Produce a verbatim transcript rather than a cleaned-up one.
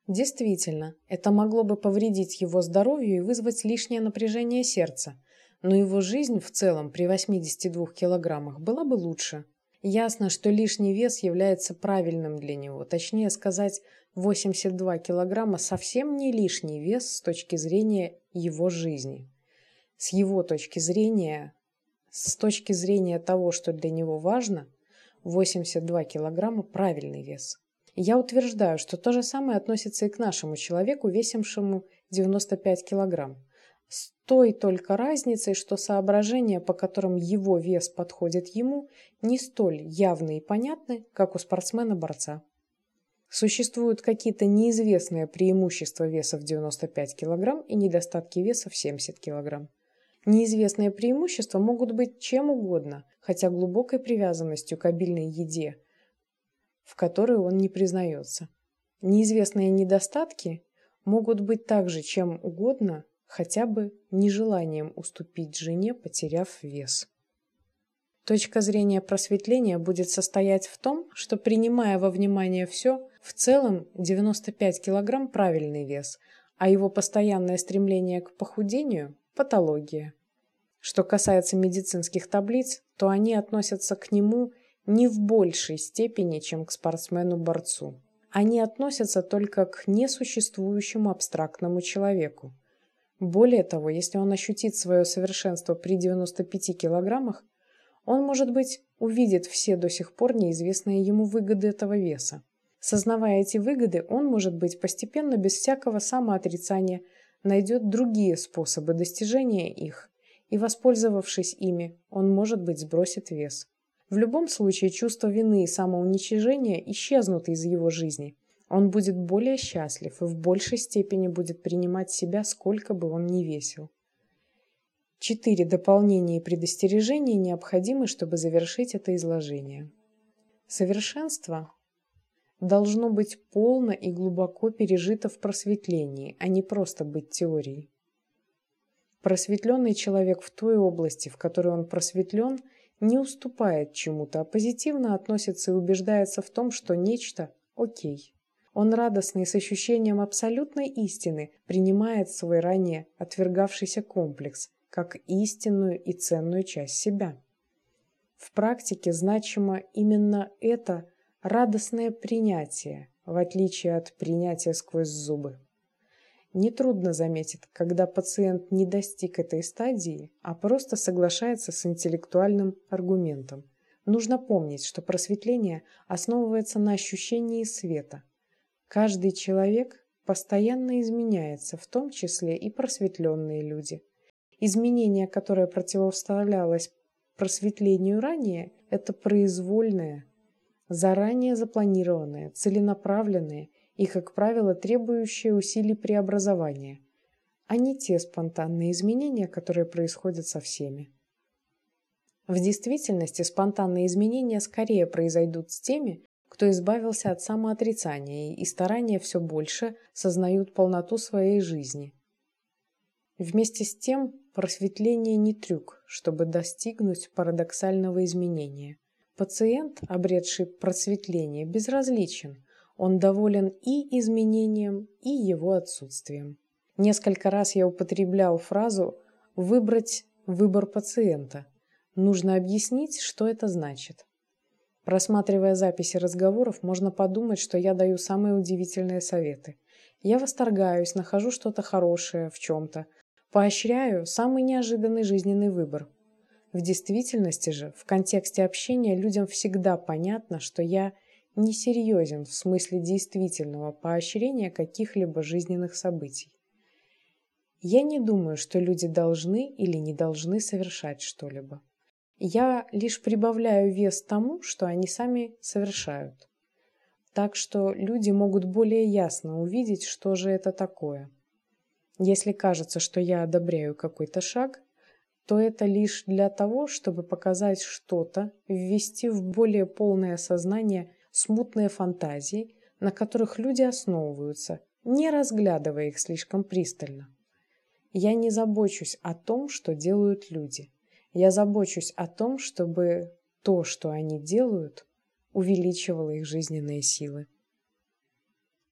Действительно, это могло бы повредить его здоровью и вызвать лишнее напряжение сердца, но его жизнь в целом при восьмидесяти двух килограммах была бы лучше. Ясно, что лишний вес является правильным для него, точнее сказать, восемьдесят два килограмма совсем не лишний вес с точки зрения его жизни. С его точки зрения, с точки зрения того, что для него важно, восемьдесят два килограмма правильный вес. Я утверждаю, что то же самое относится и к нашему человеку, весившему девяносто пять килограмм. С той только разницей, что соображения, по которым его вес подходит ему, не столь явны и понятны, как у спортсмена-борца. Существуют какие-то неизвестные преимущества веса в девяносто пять килограмм и недостатки веса в семьдесят килограмм. Неизвестные преимущества могут быть чем угодно, хотя глубокой привязанностью к обильной еде, в которой он не признается. Неизвестные недостатки могут быть также чем угодно, хотя бы нежеланием уступить жене, потеряв вес. Точка зрения просветления будет состоять в том, что, принимая во внимание все, в целом девяносто пять килограмм правильный вес, а его постоянное стремление к похудению – патология. Что касается медицинских таблиц, то они относятся к нему не в большей степени, чем к спортсмену-борцу. Они относятся только к несуществующему абстрактному человеку. Более того, если он ощутит свое совершенство при девяноста пяти килограммах, он, может быть, увидит все до сих пор неизвестные ему выгоды этого веса. Сознавая эти выгоды, он, может быть, постепенно, без всякого самоотрицания, найдет другие способы достижения их, и, воспользовавшись ими, он, может быть, сбросит вес. В любом случае, чувство вины и самоуничижения исчезнут из его жизни. Он будет более счастлив и в большей степени будет принимать себя, сколько бы он ни весил. Четыре дополнения и предостережения необходимы, чтобы завершить это изложение. Совершенство должно быть полно и глубоко пережито в просветлении, а не просто быть теорией. Просветленный человек в той области, в которой он просветлен, не уступает чему-то, а позитивно относится и убеждается в том, что нечто окей. Он радостно и с ощущением абсолютной истины принимает свой ранее отвергавшийся комплекс как истинную и ценную часть себя. В практике значимо именно это радостное принятие, в отличие от принятия сквозь зубы. Нетрудно заметить, когда пациент не достиг этой стадии, а просто соглашается с интеллектуальным аргументом. Нужно помнить, что просветление основывается на ощущении света. Каждый человек постоянно изменяется, в том числе и просветленные люди. Изменение, которое противоставлялось просветлению ранее, это произвольное, заранее запланированное, целенаправленное и, как правило, требующее усилий преобразования, а не те спонтанные изменения, которые происходят со всеми. В действительности спонтанные изменения скорее произойдут с теми, кто избавился от самоотрицания и старания все больше сознают полноту своей жизни. Вместе с тем, просветление не трюк, чтобы достигнуть парадоксального изменения. Пациент, обретший просветление, безразличен. Он доволен и изменением, и его отсутствием. Несколько раз я употреблял фразу «выбрать выбор пациента». Нужно объяснить, что это значит. Просматривая записи разговоров, можно подумать, что я даю самые удивительные советы. Я восторгаюсь, нахожу что-то хорошее в чем-то, поощряю самый неожиданный жизненный выбор. В действительности же, в контексте общения людям всегда понятно, что я несерьезен в смысле действительного поощрения каких-либо жизненных событий. Я не думаю, что люди должны или не должны совершать что-либо. Я лишь прибавляю вес тому, что они сами совершают. Так что люди могут более ясно увидеть, что же это такое. Если кажется, что я одобряю какой-то шаг, то это лишь для того, чтобы показать что-то, ввести в более полное сознание смутные фантазии, на которых люди основываются, не разглядывая их слишком пристально. Я не забочусь о том, что делают люди. Я забочусь о том, чтобы то, что они делают, увеличивало их жизненные силы.